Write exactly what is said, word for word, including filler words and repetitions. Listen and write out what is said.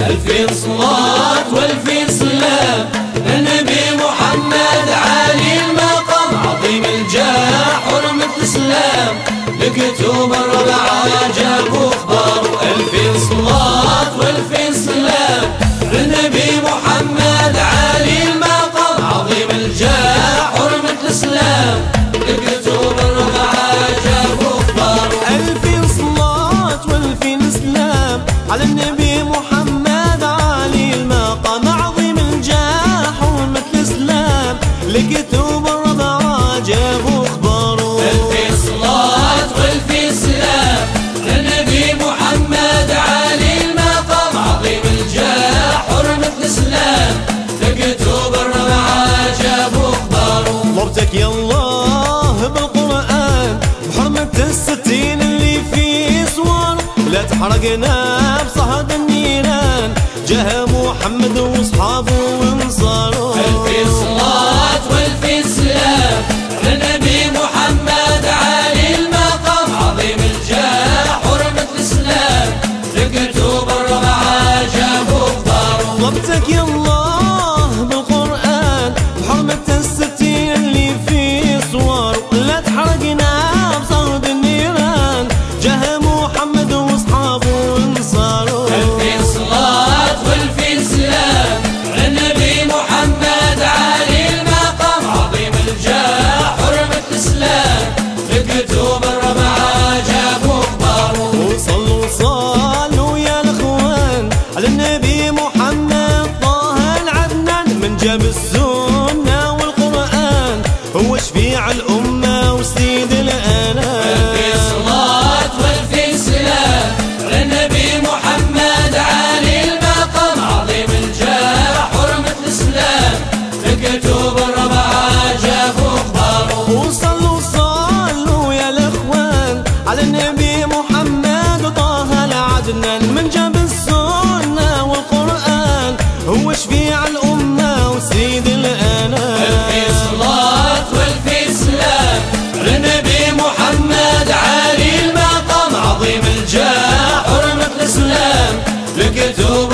ألفين صلاة والفين سلام النبي محمد عالي المقام عظيم الجاه حرمة الإسلام لكتوب الربعة جابوا أخبار. ألفين صلاة والفين سلام النبي محمد عالي المقام عظيم الجاه حرمة الإسلام لكتوب الربعة جابوا أخبار. ألفين صلاة والفين سلام على النبي محمد عالي المقام عظيم الجاه حرمة الإسلام لكتوب الربعة جابوا أخباره. ألفين صلاة والفين سلام للنبي محمد عالي المقام عظيم الجاه حرمة الإسلام لكتوب الربعة جابوا أخباره. ضربتك يا الله بالقرآن بحرمة الستين اللي فيه سوار لا تحرقنا بصهد النيران جاه محمد واصحابه وانصاره. ألفين صلاة والفين سلام للنبي محمد عالي المقام عظيم الجاه حرمة الإسلام لكتوب الربعة جابوا أخباره. ضربتك يا الله بالقرآن بحرمة الستين اللي فيه صور لا تحرقنا بصهد النيران جاه محمد واصحابه وانصاره. ألفين صلاة والفين سلام للنبي محمد عالي المقام عظيم الجاه حرمة الإسلام لكتوب الربعة جابوا أخباره. وصلوا صلوا يا الأخوان على النبي محمد طه العدنان من جاب السنة والقرآن هو شفيع الأمة وسيد الأنام. ألفين صلاة والفين سلام للنبي محمد عالي المقام عظيم الجاه حرمة الإسلام لكتوب الربعة جابوا أخباره. وصلوا صلوا يا الأخوان على النبي محمد طه العدنان من جاب السنة والقرآن هو شفيع الأمة وسيد الأنام. ألفين صلاة والفين سلام للنبي محمد عالي المقام عظيم الجاه حرمة الإسلام لكتوب